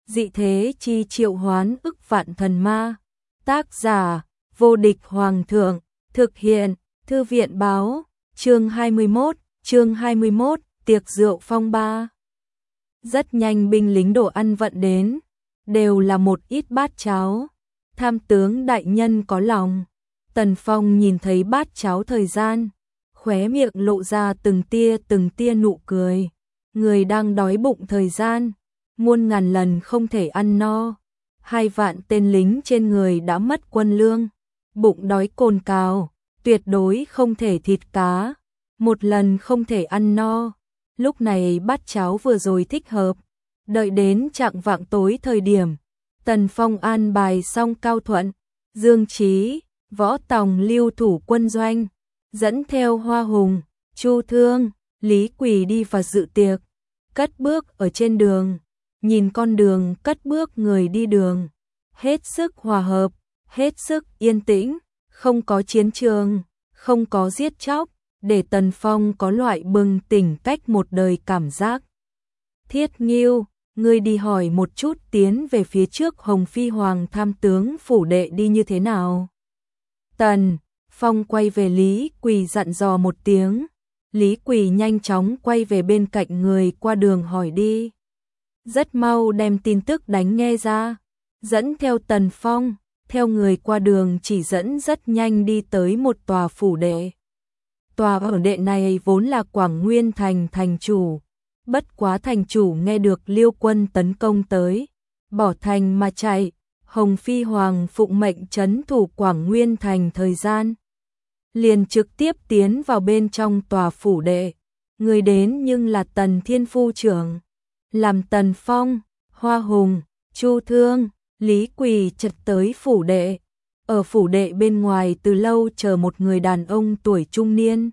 dị thế chi triệu hoán ức vạn thần ma. Tác giả, vô địch hoàng thượng, thực hiện, thư viện báo, chương 21, tiệc rượu phong ba. Rất nhanh binh lính đồ ăn vận đến, đều là một ít bát cháo. Tham tướng đại nhân có lòng. Tần Phong nhìn thấy bát cháo thời gian, khóe miệng lộ ra từng tia nụ cười. Người đang đói bụng thời gian, muôn ngàn lần không thể ăn no. 2 vạn tên lính trên người đã mất quân lương, bụng đói cồn cào, tuyệt đối không thể thịt cá, một lần không thể ăn no. Lúc này bát cháo vừa rồi thích hợp, đợi đến chạng vạng tối thời điểm, Tần Phong an bài xong Cao Thuận, Dương Chí, Võ Tòng lưu thủ quân doanh, dẫn theo Hoa Hùng, Chu Thương, Lý Quỳ đi vào dự tiệc. Cất bước ở trên đường, nhìn con đường cất bước người đi đường, hết sức hòa hợp, hết sức yên tĩnh, không có chiến trường, không có giết chóc, để Tần Phong có loại bừng tỉnh cách một đời cảm giác. Thiết Nghiêu, ngươi đi hỏi một chút tiến về phía trước Hồng Phi Hoàng tham tướng phủ đệ đi như thế nào. Tần Phong quay về Lý Quỳ dặn dò một tiếng. Lý Quỳ nhanh chóng quay về bên cạnh người qua đường hỏi đi. Rất mau đem tin tức đánh nghe ra, dẫn theo Tần Phong, theo người qua đường chỉ dẫn rất nhanh đi tới một tòa phủ đệ. Tòa ở đệ này vốn là Quảng Nguyên thành thành chủ, bất quá thành chủ nghe được Liêu quân tấn công tới, bỏ thành mà chạy. Hồng Phi Hoàng phụng mệnh trấn thủ Quảng Nguyên thành thời gian, liền trực tiếp tiến vào bên trong tòa phủ đệ. Người đến nhưng là Tần Thiên Phu trưởng, làm Tần Phong, Hoa Hùng, Chu Thương, Lý Quỳ chật tới phủ đệ. Ở phủ đệ bên ngoài từ lâu chờ một người đàn ông tuổi trung niên.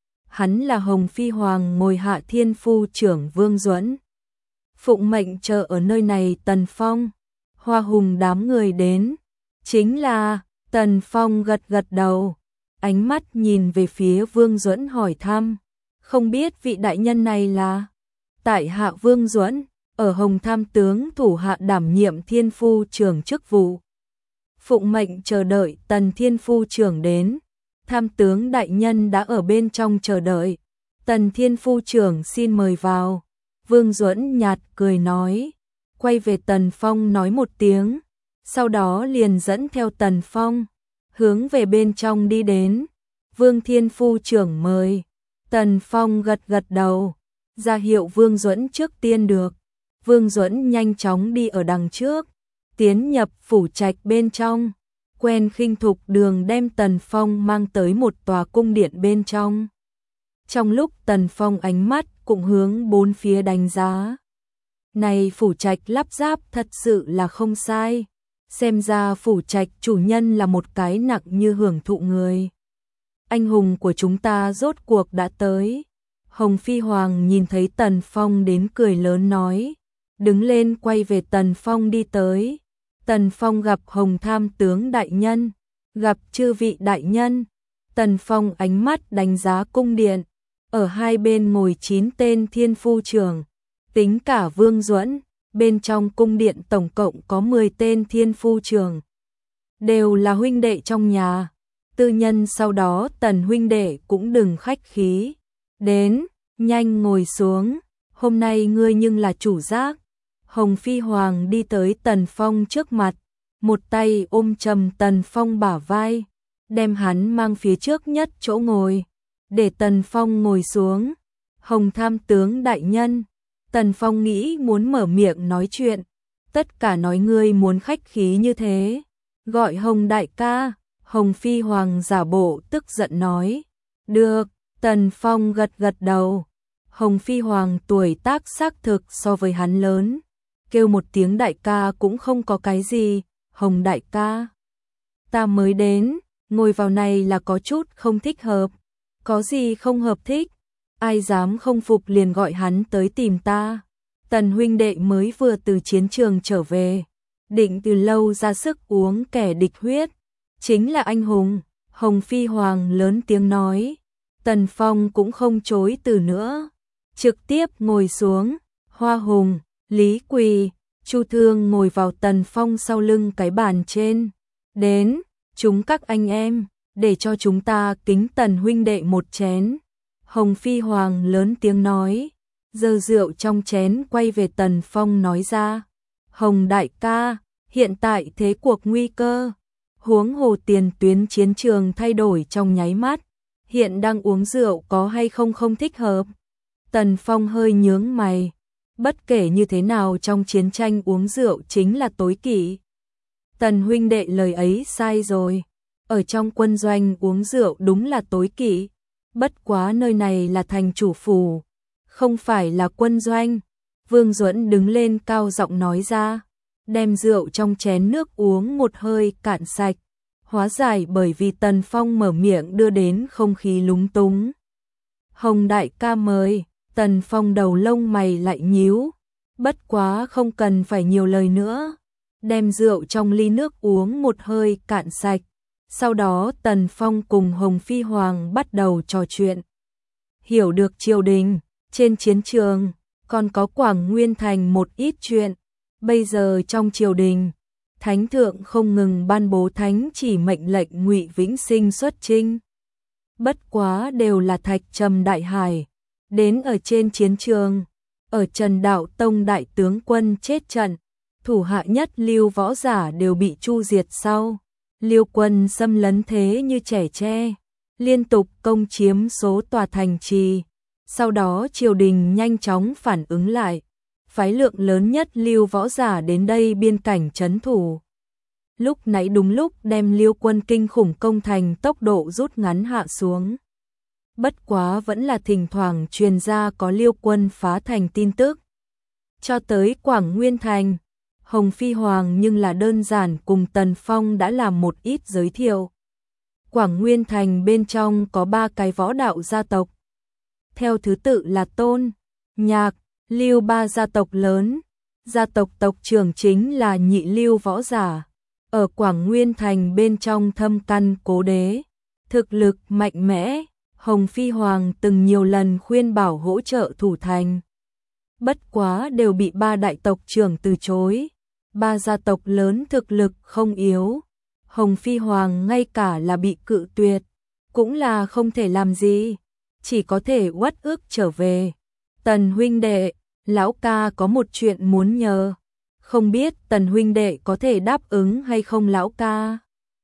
Hắn là Hồng Phi Hoàng ngồi hạ Thiên Phu trưởng Vương Duẫn. Phụng mệnh chờ ở nơi này Tần Phong, Hoa Hùng đám người đến. Chính là, Tần Phong gật đầu, ánh mắt nhìn về phía Vương Duẫn hỏi thăm. Không biết vị đại nhân này là? Tại hạ Vương Duẫn, ở Hồng tham tướng thủ hạ đảm nhiệm Thiên Phu trưởng chức vụ. Phụng mệnh chờ đợi Tần Thiên Phu trưởng đến. Tham tướng đại nhân đã ở bên trong chờ đợi. Tần Thiên Phu trưởng xin mời vào. Vương Duẫn nhạt cười nói. Quay về Tần Phong nói một tiếng. Sau đó liền dẫn theo Tần Phong, hướng về bên trong đi đến. Vương Thiên Phu trưởng mời. Tần Phong gật đầu, ra hiệu Vương Duẫn trước tiên được. Vương Duẫn nhanh chóng đi ở đằng trước, tiến nhập phủ trạch bên trong, quen khinh thục đường đem Tần Phong mang tới một tòa cung điện bên trong. Trong lúc Tần Phong ánh mắt cũng hướng bốn phía đánh giá. Này phủ trạch lắp ráp thật sự là không sai. Xem ra phủ trạch chủ nhân là một cái nặng như hưởng thụ người. Anh hùng của chúng ta rốt cuộc đã tới. Hồng Phi Hoàng nhìn thấy Tần Phong đến cười lớn nói. Đứng lên quay về Tần Phong đi tới. Tần Phong gặp Hồng tham tướng đại nhân, gặp chư vị đại nhân. Tần Phong ánh mắt đánh giá cung điện. Ở hai bên ngồi 9 tên Thiên Phu trưởng, tính cả Vương Duẫn. Bên trong cung điện tổng cộng có 10 tên Thiên Phu trưởng, đều là huynh đệ trong nhà. Tư nhân sau đó Tần huynh đệ cũng đừng khách khí. Đến, nhanh ngồi xuống, hôm nay ngươi nhưng là chủ giác. Hồng Phi Hoàng đi tới Tần Phong trước mặt, một tay ôm chầm Tần Phong bả vai, đem hắn mang phía trước nhất chỗ ngồi, để Tần Phong ngồi xuống. Hồng tham tướng đại nhân. Tần Phong nghĩ muốn mở miệng nói chuyện, tất cả nói ngươi muốn khách khí như thế, gọi Hồng đại ca. Hồng Phi Hoàng giả bộ tức giận nói. Được. Tần Phong gật đầu. Hồng Phi Hoàng tuổi tác xác thực so với hắn lớn, kêu một tiếng đại ca cũng không có cái gì. Hồng đại ca, ta mới đến, ngồi vào này là có chút không thích hợp. Có gì không hợp thích? Ai dám không phục liền gọi hắn tới tìm ta. Tần huynh đệ mới vừa từ chiến trường trở về, định từ lâu ra sức uống kẻ địch huyết, chính là anh hùng. Hồng Phi Hoàng lớn tiếng nói. Tần Phong cũng không chối từ nữa, trực tiếp ngồi xuống. Hoa Hùng, Lý Quỳ, Chu Thương ngồi vào Tần Phong sau lưng cái bàn trên. Đến, chúng các anh em, để cho chúng ta kính Tần huynh đệ một chén. Hồng Phi Hoàng lớn tiếng nói, giơ rượu trong chén quay về Tần Phong nói ra. Hồng đại ca, hiện tại thế cuộc nguy cơ. Huống hồ tiền tuyến chiến trường thay đổi trong nháy mắt. Hiện đang uống rượu có hay không không thích hợp. Tần Phong hơi nhướng mày. Bất kể như thế nào trong chiến tranh uống rượu chính là tối kỵ. Tần huynh đệ lời ấy sai rồi. Ở trong quân doanh uống rượu đúng là tối kỵ. Bất quá nơi này là thành chủ phủ, không phải là quân doanh. Vương Duẫn đứng lên cao giọng nói ra, đem rượu trong chén nước uống một hơi cạn sạch. Hóa giải bởi vì Tần Phong mở miệng đưa đến không khí lúng túng. Hồng đại ca mời. Tần Phong đầu lông mày lại nhíu. Bất quá không cần phải nhiều lời nữa. Đem rượu trong ly nước uống một hơi cạn sạch. Sau đó Tần Phong cùng Hồng Phi Hoàng bắt đầu trò chuyện. Hiểu được triều đình, trên chiến trường, còn có Quảng Nguyên Thành một ít chuyện. Bây giờ trong triều đình, Thánh thượng không ngừng ban bố thánh chỉ mệnh lệnh Ngụy Vĩnh Sinh xuất chinh. Bất quá đều là thạch trầm đại hải. Đến ở trên chiến trường, ở Trần Đạo Tông đại tướng quân chết trận, thủ hạ nhất Lưu võ giả đều bị chu diệt sau. Liêu quân xâm lấn thế như trẻ tre, liên tục công chiếm số tòa thành trì. Sau đó triều đình nhanh chóng phản ứng lại, phái lượng lớn nhất Lưu võ giả đến đây biên cảnh trấn thủ. Lúc nãy đúng lúc đem Liêu quân kinh khủng công thành tốc độ rút ngắn hạ xuống. Bất quá vẫn là thỉnh thoảng truyền ra có Liêu quân phá thành tin tức. Cho tới Quảng Nguyên Thành, Hồng Phi Hoàng nhưng là đơn giản cùng Tần Phong đã làm một ít giới thiệu. Quảng Nguyên Thành bên trong có 3 cái võ đạo gia tộc. Theo thứ tự là Tôn, Nhạc, Lưu 3 gia tộc lớn. Gia tộc tộc trưởng chính là Nhị Lưu võ giả. Ở Quảng Nguyên Thành bên trong thâm căn cố đế. Thực lực mạnh mẽ, Hồng Phi Hoàng từng nhiều lần khuyên bảo hỗ trợ thủ thành. Bất quá đều bị 3 đại tộc trưởng từ chối. 3 gia tộc lớn thực lực không yếu. Hồng Phi Hoàng ngay cả là bị cự tuyệt, cũng là không thể làm gì, chỉ có thể uất ức trở về. Tần huynh đệ, lão ca có một chuyện muốn nhờ, không biết Tần huynh đệ có thể đáp ứng hay không lão ca.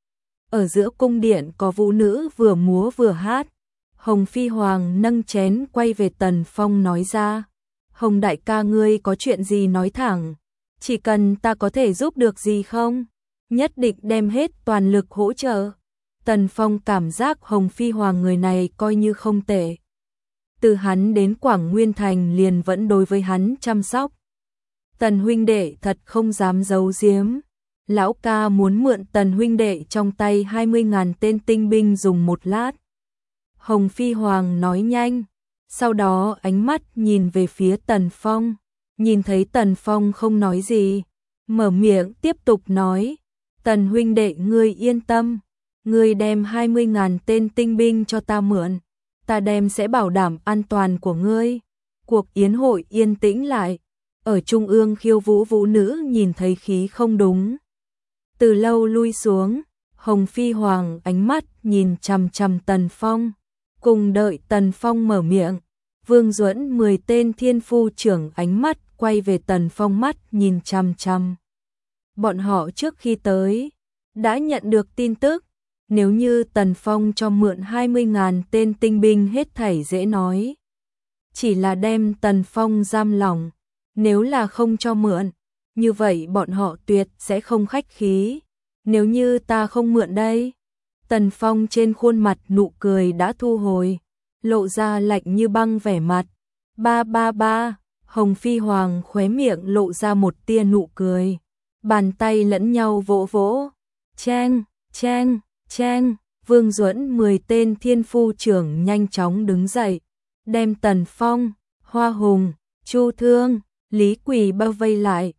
Ở giữa cung điện có vũ nữ vừa múa vừa hát. Hồng Phi Hoàng nâng chén quay về Tần Phong nói ra, Hồng đại ca ngươi có chuyện gì nói thẳng, chỉ cần ta có thể giúp được gì không, nhất định đem hết toàn lực hỗ trợ. Tần Phong cảm giác Hồng Phi Hoàng người này coi như không tệ. Từ hắn đến Quảng Nguyên Thành liền vẫn đối với hắn chăm sóc. Tần huynh đệ thật không dám giấu giếm. Lão ca muốn mượn Tần huynh đệ trong tay 20.000 tên tinh binh dùng một lát. Hồng Phi Hoàng nói nhanh, sau đó ánh mắt nhìn về phía Tần Phong, nhìn thấy Tần Phong không nói gì, mở miệng tiếp tục nói, Tần huynh đệ ngươi yên tâm, ngươi đem 20.000 tên tinh binh cho ta mượn, ta đem sẽ bảo đảm an toàn của ngươi. Cuộc yến hội yên tĩnh lại, ở trung ương khiêu vũ vũ nữ nhìn thấy khí không đúng, từ lâu lui xuống. Hồng Phi Hoàng ánh mắt nhìn chằm chằm Tần Phong, cùng đợi Tần Phong mở miệng. Vương Duẫn 10 tên thiên phu trưởng ánh mắt quay về Tần Phong, mắt nhìn chằm chằm. Bọn họ trước khi tới đã nhận được tin tức, nếu như Tần Phong cho mượn 20.000 tên tinh binh hết thảy dễ nói, chỉ là đem Tần Phong giam lỏng. Nếu là không cho mượn, như vậy bọn họ tuyệt sẽ không khách khí. Nếu như ta không mượn đây? Tần Phong trên khuôn mặt nụ cười đã thu hồi, lộ ra lạnh như băng vẻ mặt. Ba, Hồng Phi Hoàng khóe miệng lộ ra một tia nụ cười, bàn tay lẫn nhau vỗ vỗ. Chang, Vương Duẫn 10 tên thiên phu trưởng nhanh chóng đứng dậy, đem Tần Phong, Hoa Hùng, Chu Thương, Lý Quỳ bao vây lại.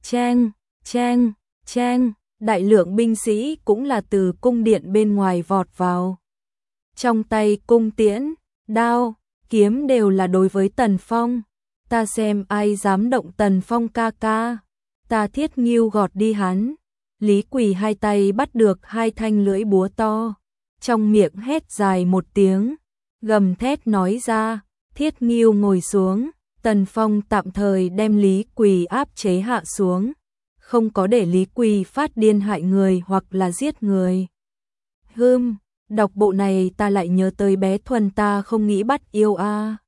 Chang, đại lượng binh sĩ cũng là từ cung điện bên ngoài vọt vào. Trong tay cung tiễn, đao, kiếm đều là đối với Tần Phong. Ta xem ai dám động Tần Phong ca ca. Ta Thiết Ngưu gọt đi hắn. Lý Quỳ hai tay bắt được hai thanh lưỡi búa to, trong miệng hét dài một tiếng, gầm thét nói ra. Thiết Ngưu ngồi xuống, Tần Phong tạm thời đem Lý Quỳ áp chế hạ xuống, không có để Lý Quỳ phát điên hại người hoặc là giết người. Đọc bộ này ta lại nhớ tới bé Thuần, ta không nghĩ bắt yêu a.